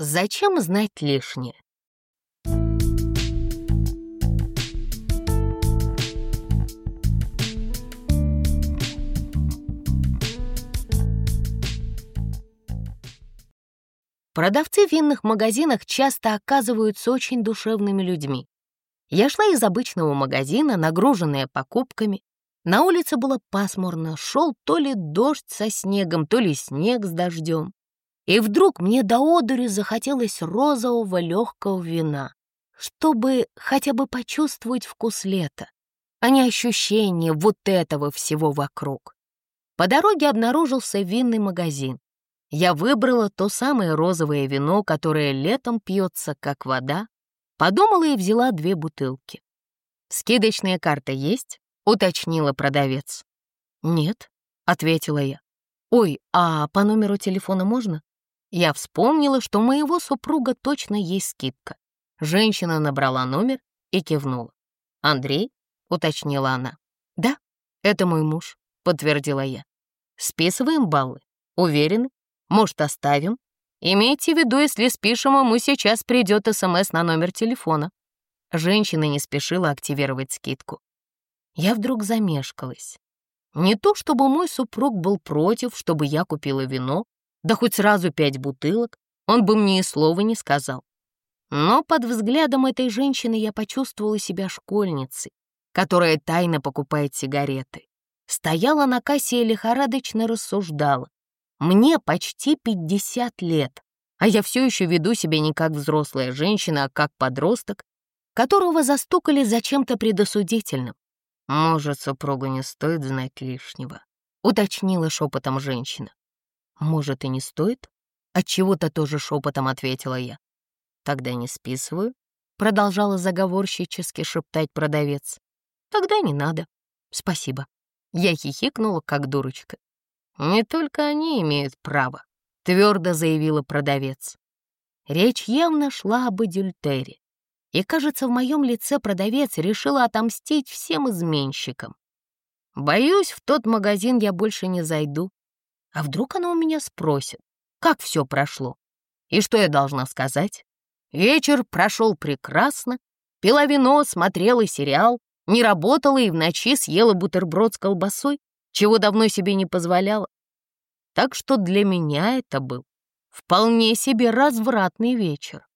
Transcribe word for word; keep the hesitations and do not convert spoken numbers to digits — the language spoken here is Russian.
Зачем знать лишнее? Продавцы в винных магазинах часто оказываются очень душевными людьми. Я шла из обычного магазина, нагруженная покупками. На улице было пасмурно, шел то ли дождь со снегом, то ли снег с дождем. И вдруг мне до одури захотелось розового легкого вина, чтобы хотя бы почувствовать вкус лета, а не ощущение вот этого всего вокруг. По дороге обнаружился винный магазин. Я выбрала то самое розовое вино, которое летом пьется, как вода, подумала и взяла две бутылки. «Скидочная карта есть?» — уточнила продавец. «Нет», — ответила я. «Ой, а по номеру телефона можно?» Я вспомнила, что у моего супруга точно есть скидка. Женщина набрала номер и кивнула. «Андрей?» — уточнила она. «Да, это мой муж», — подтвердила я. «Списываем баллы? Уверены? Может, оставим? Имейте в виду, если спишем, ему сейчас придет СМС на номер телефона». Женщина не спешила активировать скидку. Я вдруг замешкалась. Не то чтобы мой супруг был против, чтобы я купила вино, да хоть сразу пять бутылок, он бы мне и слова не сказал. Но под взглядом этой женщины я почувствовала себя школьницей, которая тайно покупает сигареты. Стояла на кассе и лихорадочно рассуждала. Мне почти пятьдесят лет, а я все еще веду себя не как взрослая женщина, а как подросток, которого застукали за чем-то предосудительным. «Может, супругу не стоит знать лишнего», — уточнила шепотом женщина. «Может, и не стоит?» — отчего-то тоже шепотом ответила я. «Тогда не списываю», — продолжала заговорщически шептать продавец. «Тогда не надо. Спасибо». Я хихикнула, как дурочка. «Не только они имеют право», — твердо заявила продавец. Речь явно шла об адюльтере. И, кажется, в моем лице продавец решила отомстить всем изменщикам. Боюсь, в тот магазин я больше не зайду. А вдруг она у меня спросит, как все прошло? И что я должна сказать? Вечер прошел прекрасно, пила вино, смотрела сериал, не работала и в ночи съела бутерброд с колбасой, чего давно себе не позволяла. Так что для меня это был вполне себе развратный вечер.